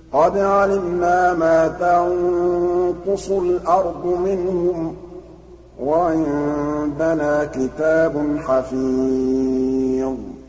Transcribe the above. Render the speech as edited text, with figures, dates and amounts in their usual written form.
قَدْ عَلِمْنَا مَا تَنقُصُ الْأَرْضُ مِنْهُمْ ۖ وَعِندَنَا كِتَابٌ حَفِيظٌ